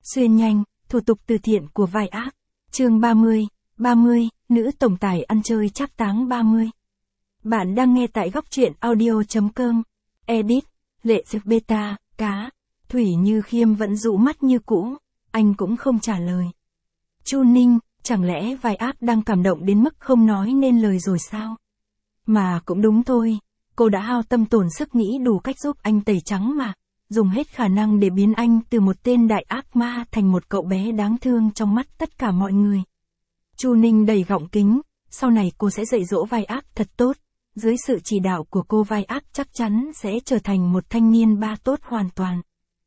Xuyên nhanh, thủ tục từ thiện của vai ác. Chương 30, nữ tổng tài ăn chơi trác táng 30. Bạn đang nghe tại góc truyện audio.com. Edit, Lệ Dược Beta, cá. Thủy Như Khiêm vẫn dụ mắt như cũ, anh cũng không trả lời. Chu Ninh, chẳng lẽ vai ác đang cảm động đến mức không nói nên lời rồi sao? Mà cũng đúng thôi, cô đã hao tâm tổn sức nghĩ đủ cách giúp anh tẩy trắng mà, dùng hết khả năng để biến anh từ một tên đại ác ma thành một cậu bé đáng thương trong mắt tất cả mọi người. Chu Ninh đầy gọng kính, sau này cô sẽ dạy dỗ vai ác thật tốt, dưới sự chỉ đạo của cô vai ác chắc chắn sẽ trở thành một thanh niên ba tốt hoàn toàn.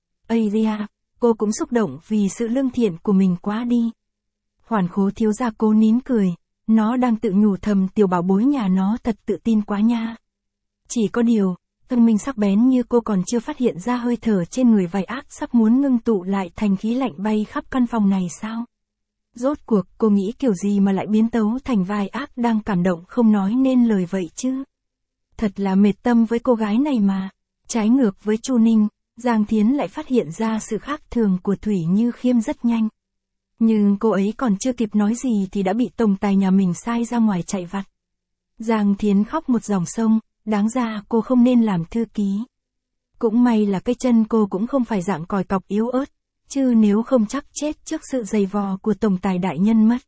Aria, cô cũng xúc động vì sự lương thiện của mình quá đi. Hoàn Khố thiếu gia cố nín cười, nó đang tự nhủ thầm tiểu bảo bối nhà nó thật tự tin quá nha. Chỉ có điều, thân mình sắc bén như cô còn chưa phát hiện ra hơi thở trên người vai ác sắp muốn ngưng tụ lại thành khí lạnh bay khắp căn phòng này sao? Rốt cuộc cô nghĩ kiểu gì mà lại biến tấu thành vai ác đang cảm động không nói nên lời vậy chứ? Thật là mệt tâm với cô gái này mà. Trái ngược với Chu Ninh, Giang Thiến lại phát hiện ra sự khác thường của Thủy Như Khiêm rất nhanh. Nhưng cô ấy còn chưa kịp nói gì thì đã bị tổng tài nhà mình sai ra ngoài chạy vặt. Giang Thiến khóc một dòng sông, đáng ra cô không nên làm thư ký. Cũng may là cái chân cô cũng không phải dạng còi cọc yếu ớt, chứ nếu không chắc chết trước sự giày vò của tổng tài đại nhân mất.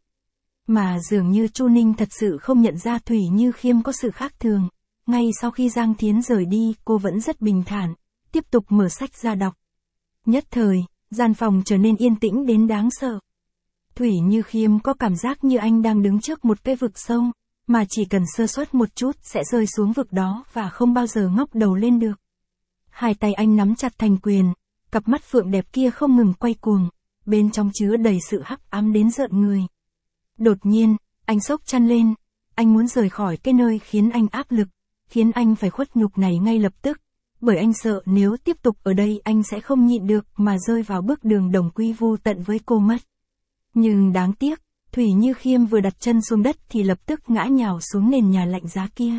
Mà dường như Chu Ninh thật sự không nhận ra Thủy Như Khiêm có sự khác thường. Ngay sau khi Giang Thiến rời đi, cô vẫn rất bình thản, tiếp tục mở sách ra đọc. Nhất thời, gian phòng trở nên yên tĩnh đến đáng sợ. Thủy Như Khiêm có cảm giác như anh đang đứng trước một cái vực sâu, mà chỉ cần sơ suất một chút sẽ rơi xuống vực đó và không bao giờ ngóc đầu lên được. Hai tay anh nắm chặt thành quyền, cặp mắt phượng đẹp kia không ngừng quay cuồng, bên trong chứa đầy sự hắc ám đến rợn người. Đột nhiên, anh xốc chăn lên, anh muốn rời khỏi cái nơi khiến anh áp lực, khiến anh phải khuất nhục này ngay lập tức, bởi anh sợ nếu tiếp tục ở đây anh sẽ không nhịn được mà rơi vào bước đường đồng quy vu tận với cô mất. Nhưng đáng tiếc, Thủy Như Khiêm vừa đặt chân xuống đất thì lập tức ngã nhào xuống nền nhà lạnh giá kia.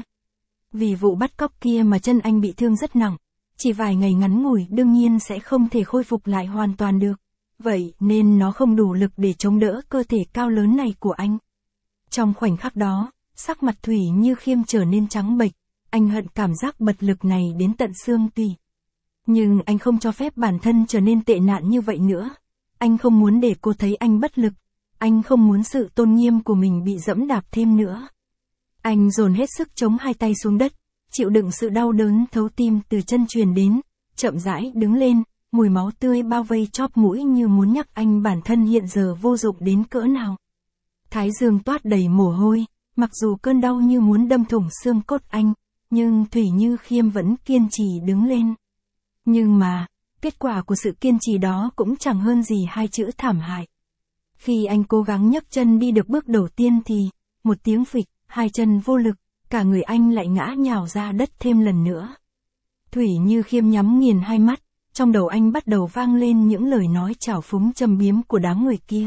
Vì vụ bắt cóc kia mà chân anh bị thương rất nặng, chỉ vài ngày ngắn ngủi đương nhiên sẽ không thể khôi phục lại hoàn toàn được, vậy nên nó không đủ lực để chống đỡ cơ thể cao lớn này của anh. Trong khoảnh khắc đó, sắc mặt Thủy Như Khiêm trở nên trắng bệch, anh hận cảm giác bật lực này đến tận xương tủy. Nhưng anh không cho phép bản thân trở nên tệ nạn như vậy nữa. Anh không muốn để cô thấy anh bất lực. Anh không muốn sự tôn nghiêm của mình bị dẫm đạp thêm nữa. Anh dồn hết sức chống hai tay xuống đất, chịu đựng sự đau đớn thấu tim từ chân truyền đến, chậm rãi đứng lên, mùi máu tươi bao vây chóp mũi như muốn nhắc anh bản thân hiện giờ vô dụng đến cỡ nào. Thái dương toát đầy mồ hôi, mặc dù cơn đau như muốn đâm thủng xương cốt anh, nhưng Thủy Như Khiêm vẫn kiên trì đứng lên. Nhưng mà, kết quả của sự kiên trì đó cũng chẳng hơn gì hai chữ thảm hại. Khi anh cố gắng nhấc chân đi được bước đầu tiên thì, một tiếng phịch, hai chân vô lực, cả người anh lại ngã nhào ra đất thêm lần nữa. Thủy Như Khiêm nhắm nghiền hai mắt, trong đầu anh bắt đầu vang lên những lời nói trào phúng châm biếm của đám người kia.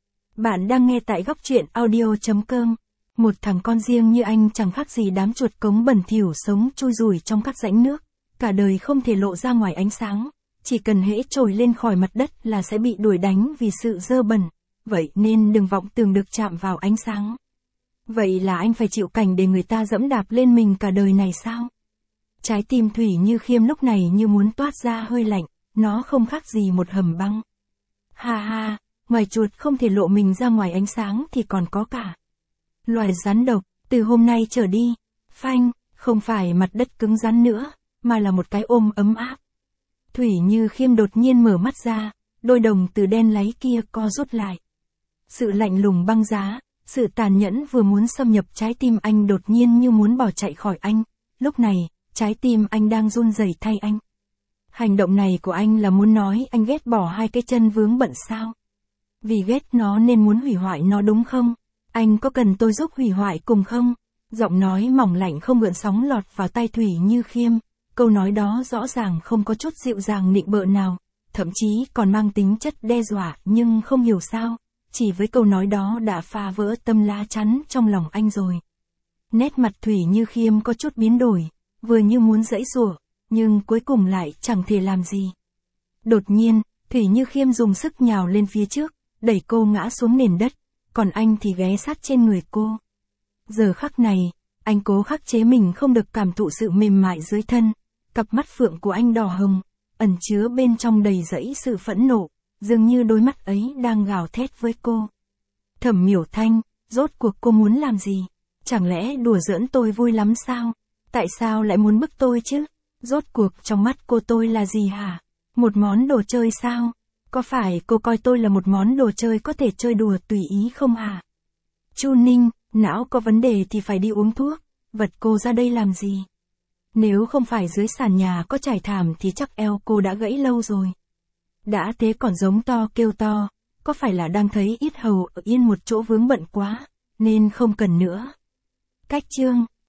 Bạn đang nghe tại góc truyện audio.com. Một thằng con riêng như anh chẳng khác gì đám chuột cống bẩn thỉu sống chui rủi trong các rãnh nước, cả đời không thể lộ ra ngoài ánh sáng, chỉ cần hễ trồi lên khỏi mặt đất là sẽ bị đuổi đánh vì sự dơ bẩn, vậy nên đừng vọng tưởng được chạm vào ánh sáng. Vậy là anh phải chịu cảnh để người ta dẫm đạp lên mình cả đời này sao? Trái tim Thủy Như Khiêm lúc này như muốn toát ra hơi lạnh, nó không khác gì một hầm băng. Ha ha, ngoài chuột không thể lộ mình ra ngoài ánh sáng thì còn có cả loài rắn độc, từ hôm nay trở đi, phanh, không phải mặt đất cứng rắn nữa, mà là một cái ôm ấm áp. Thủy Như Khiêm đột nhiên mở mắt ra, đôi đồng tử đen láy kia co rút lại. Sự lạnh lùng băng giá, sự tàn nhẫn vừa muốn xâm nhập trái tim anh đột nhiên như muốn bỏ chạy khỏi anh, lúc này, trái tim anh đang run rẩy thay anh. Hành động này của anh là muốn nói anh ghét bỏ hai cái chân vướng bận sao? Vì ghét nó nên muốn hủy hoại nó đúng không? Anh có cần tôi giúp hủy hoại cùng không? Giọng nói mỏng lạnh không gợn sóng lọt vào tai Thủy Như Khiêm, câu nói đó rõ ràng không có chút dịu dàng nịnh bợ nào, thậm chí còn mang tính chất đe dọa, nhưng không hiểu sao, chỉ với câu nói đó đã phá vỡ tâm lá chắn trong lòng anh rồi. Nét mặt Thủy Như Khiêm có chút biến đổi, vừa như muốn giãy giụa, nhưng cuối cùng lại chẳng thể làm gì. Đột nhiên, Thủy Như Khiêm dùng sức nhào lên phía trước, đẩy cô ngã xuống nền đất, còn anh thì ghé sát trên người cô. Giờ khắc này, anh cố khắc chế mình không được cảm thụ sự mềm mại dưới thân, cặp mắt phượng của anh đỏ hồng, ẩn chứa bên trong đầy rẫy sự phẫn nộ, dường như đôi mắt ấy đang gào thét với cô. Thẩm Miểu Thanh, rốt cuộc cô muốn làm gì? Chẳng lẽ đùa giỡn tôi vui lắm sao? Tại sao lại muốn bức tôi chứ? Rốt cuộc trong mắt cô tôi là gì hả? Một món đồ chơi sao? Có phải cô coi tôi là một món đồ chơi có thể chơi đùa tùy ý không hả? Chu Ninh, não có vấn đề thì phải đi uống thuốc, vật cô ra đây làm gì? Nếu không phải dưới sàn nhà có trải thảm thì chắc eo cô đã gãy lâu rồi. Đã thế còn giống to kêu to, có phải là đang thấy yết hầu ở yên một chỗ vướng bận quá, nên không cần nữa. Cách chương